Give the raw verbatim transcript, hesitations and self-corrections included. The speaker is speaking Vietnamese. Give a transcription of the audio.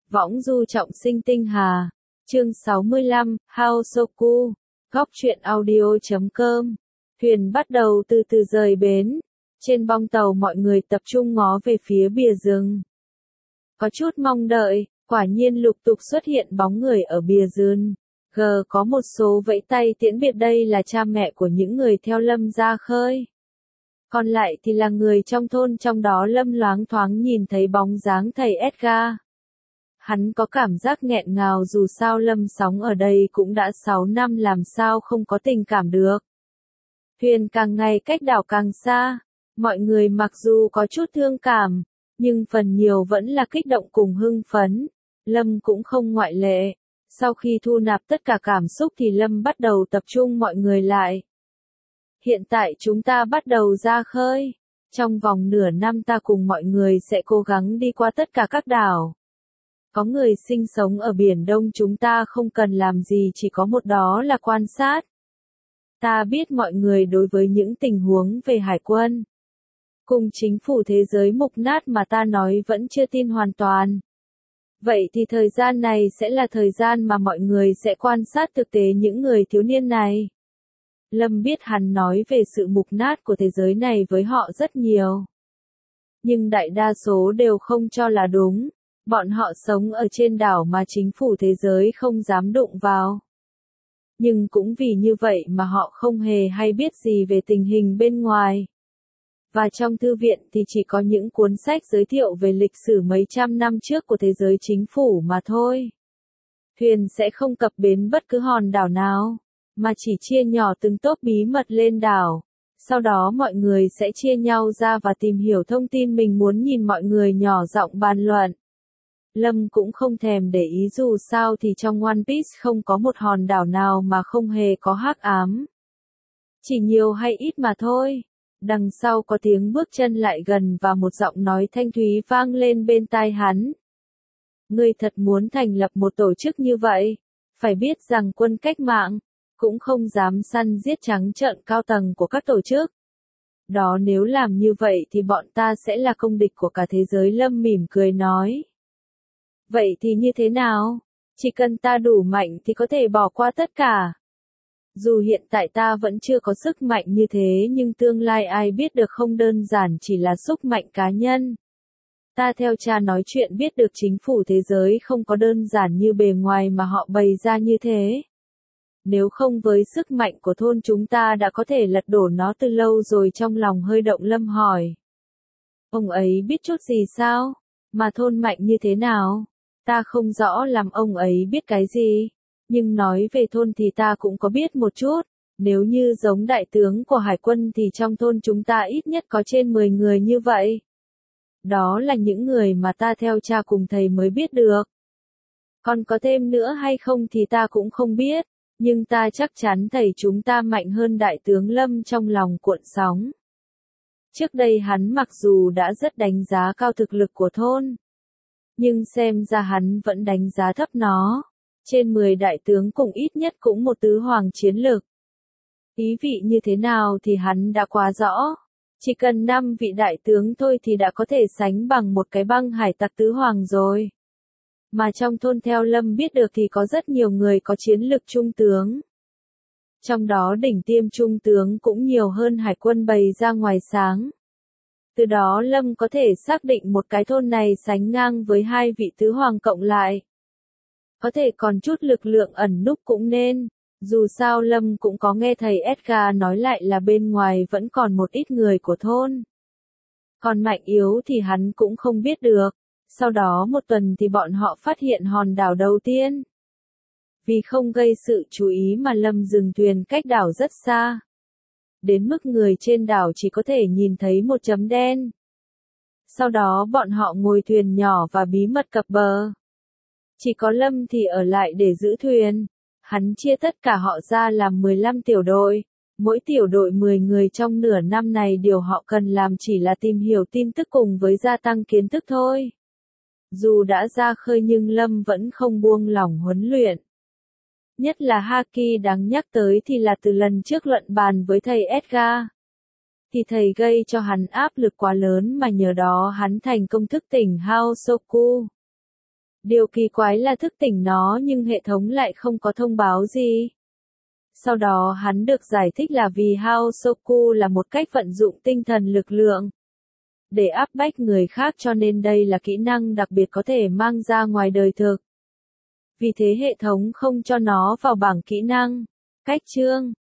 Võng du trọng sinh tinh hà. Chương sáu mươi lăm, Haosoku. Góc truyện audio.com. Thuyền bắt đầu từ từ rời bến. Trên bong tàu mọi người tập trung ngó về phía bìa rừng. Có chút mong đợi, quả nhiên lục tục xuất hiện bóng người ở bìa rừng. G có một số vẫy tay tiễn biệt, đây là cha mẹ của những người theo Lâm ra khơi. Còn lại thì là người trong thôn, trong đó Lâm loáng thoáng nhìn thấy bóng dáng thầy Edgar. Hắn có cảm giác nghẹn ngào, dù sao Lâm sống ở đây cũng đã sáu năm, làm sao không có tình cảm được. Thuyền càng ngày cách đảo càng xa, mọi người mặc dù có chút thương cảm, nhưng phần nhiều vẫn là kích động cùng hưng phấn. Lâm cũng không ngoại lệ. Sau khi thu nạp tất cả cảm xúc thì Lâm bắt đầu tập trung mọi người lại. Hiện tại chúng ta bắt đầu ra khơi. Trong vòng nửa năm ta cùng mọi người sẽ cố gắng đi qua tất cả các đảo. Có người sinh sống ở Biển Đông, chúng ta không cần làm gì, chỉ có một đó là quan sát. Ta biết mọi người đối với những tình huống về hải quân cùng chính phủ thế giới mục nát mà ta nói vẫn chưa tin hoàn toàn. Vậy thì thời gian này sẽ là thời gian mà mọi người sẽ quan sát thực tế những người thiếu niên này. Lâm biết hắn nói về sự mục nát của thế giới này với họ rất nhiều. Nhưng đại đa số đều không cho là đúng. Bọn họ sống ở trên đảo mà chính phủ thế giới không dám đụng vào. Nhưng cũng vì như vậy mà họ không hề hay biết gì về tình hình bên ngoài. Và trong thư viện thì chỉ có những cuốn sách giới thiệu về lịch sử mấy trăm năm trước của thế giới chính phủ mà thôi. Thuyền sẽ không cập bến bất cứ hòn đảo nào, mà chỉ chia nhỏ từng tốp bí mật lên đảo. Sau đó mọi người sẽ chia nhau ra và tìm hiểu thông tin mình muốn, nhìn mọi người nhỏ giọng bàn luận. Lâm cũng không thèm để ý, dù sao thì trong One Piece không có một hòn đảo nào mà không hề có hắc ám. Chỉ nhiều hay ít mà thôi. Đằng sau có tiếng bước chân lại gần và một giọng nói thanh thúy vang lên bên tai hắn. Ngươi thật muốn thành lập một tổ chức như vậy? Phải biết rằng quân cách mạng cũng không dám săn giết trắng trợn cao tầng của các tổ chức. Đó, nếu làm như vậy thì bọn ta sẽ là công địch của cả thế giới. Lâm mỉm cười nói. Vậy thì như thế nào? Chỉ cần ta đủ mạnh thì có thể bỏ qua tất cả. Dù hiện tại ta vẫn chưa có sức mạnh như thế, nhưng tương lai ai biết được, không đơn giản chỉ là sức mạnh cá nhân. Ta theo cha nói chuyện biết được chính phủ thế giới không có đơn giản như bề ngoài mà họ bày ra như thế. Nếu không với sức mạnh của thôn chúng ta đã có thể lật đổ nó từ lâu rồi. Trong lòng hơi động, Lâm hỏi. Ông ấy biết chút gì sao? Mà thôn mạnh như thế nào? Ta không rõ làm ông ấy biết cái gì. Nhưng nói về thôn thì ta cũng có biết một chút. Nếu như giống đại tướng của hải quân thì trong thôn chúng ta ít nhất có trên mười người như vậy. Đó là những người mà ta theo cha cùng thầy mới biết được. Còn có thêm nữa hay không thì ta cũng không biết. Nhưng ta chắc chắn thầy chúng ta mạnh hơn đại tướng. Lâm trong lòng cuộn sóng. Trước đây hắn mặc dù đã rất đánh giá cao thực lực của thôn, nhưng xem ra hắn vẫn đánh giá thấp nó. Trên mười đại tướng cùng ít nhất cũng một tứ hoàng chiến lực. Ý vị như thế nào thì hắn đã quá rõ. Chỉ cần năm vị đại tướng thôi thì đã có thể sánh bằng một cái băng hải tặc tứ hoàng rồi. Mà trong thôn theo Lâm biết được thì có rất nhiều người có chiến lực trung tướng. Trong đó đỉnh tiêm trung tướng cũng nhiều hơn hải quân bày ra ngoài sáng. Từ đó Lâm có thể xác định một cái thôn này sánh ngang với hai vị tứ hoàng cộng lại. Có thể còn chút lực lượng ẩn núp cũng nên. Dù sao Lâm cũng có nghe thầy Edgar nói lại là bên ngoài vẫn còn một ít người của thôn. Còn mạnh yếu thì hắn cũng không biết được. Sau đó một tuần thì bọn họ phát hiện hòn đảo đầu tiên. Vì không gây sự chú ý mà Lâm dừng thuyền cách đảo rất xa. Đến mức người trên đảo chỉ có thể nhìn thấy một chấm đen. Sau đó bọn họ ngồi thuyền nhỏ và bí mật cập bờ. Chỉ có Lâm thì ở lại để giữ thuyền. Hắn chia tất cả họ ra làm mười lăm tiểu đội. Mỗi tiểu đội mười người. Trong nửa năm này điều họ cần làm chỉ là tìm hiểu tin tức cùng với gia tăng kiến thức thôi. Dù đã ra khơi nhưng Lâm vẫn không buông lỏng huấn luyện. Nhất là Haki đáng nhắc tới thì là từ lần trước luận bàn với thầy Edgar. Thì thầy gây cho hắn áp lực quá lớn mà nhờ đó hắn thành công thức tỉnh Haosoku. Điều kỳ quái là thức tỉnh nó nhưng hệ thống lại không có thông báo gì. Sau đó hắn được giải thích là vì Haosoku là một cách vận dụng tinh thần lực lượng để áp bách người khác cho nên đây là kỹ năng đặc biệt có thể mang ra ngoài đời thực. Vì thế hệ thống không cho nó vào bảng kỹ năng. Cách chương